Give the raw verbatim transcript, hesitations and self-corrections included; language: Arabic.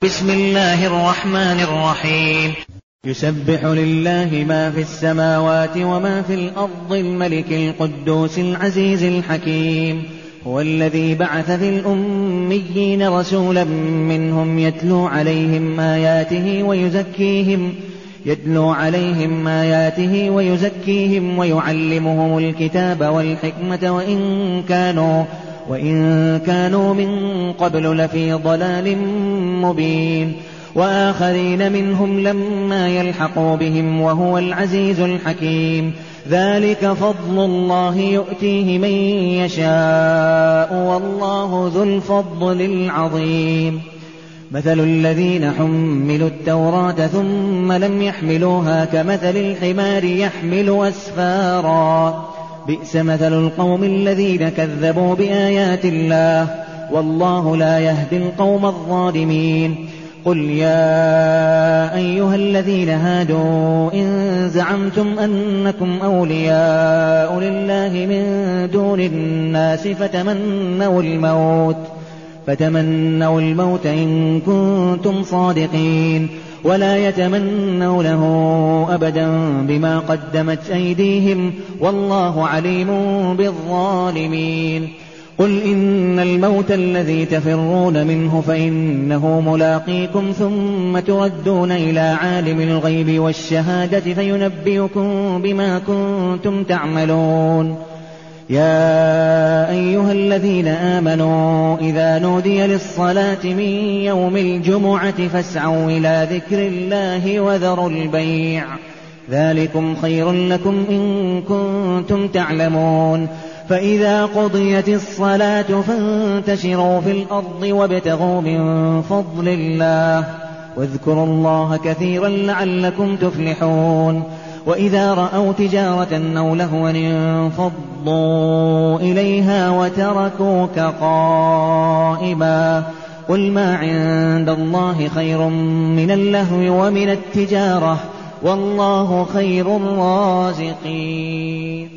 بسم الله الرحمن الرحيم. يسبح لله ما في السماوات وما في الأرض الملك القدوس العزيز الحكيم. هو الذي بعث في الأميين رسولا منهم يتلو عليهم آياته ويزكيهم يتلو عليهم آياته ويزكيهم ويعلمهم الكتاب والحكمة وإن كانوا وإن كانوا من قبل لفي ضلال مبين. وآخرين منهم لما يلحقوا بهم وهو العزيز الحكيم. ذلك فضل الله يؤتيه من يشاء والله ذو الفضل العظيم. مثل الذين حملوا التوراة ثم لم يحملوها كمثل الحمار يحمل أسفارا بئس مثل القوم الذين كذبوا بآيات الله والله لا يهدي القوم الظالمين. قل يا أيها الذين هادوا إن زعمتم أنكم أولياء لله من دون الناس فتمنوا الموت فتمنوا الموت إن كنتم صادقين ولا يتمنونه أبدا بما قدمت أيديهم والله عليم بالظالمين. قل إن الموت الذي تفرون منه فإنه ملاقيكم ثم تردون إلى عالم الغيب والشهادة فينبئكم بما كنتم تعملون. يا أيها الذين آمنوا إذا نودي للصلاة من يوم الجمعة فاسعوا إلى ذكر الله وذروا البيع ذلكم خير لكم إن كنتم تعلمون. فإذا قضيت الصلاة فانتشروا في الأرض وابتغوا من فضل الله واذكروا الله كثيرا لعلكم تفلحون. وإذا رأوا تجارة أو لهوا انفضوا إليها وتركوك قائما قل ما عند الله خير من اللهو ومن التجارة والله خير الرازقين.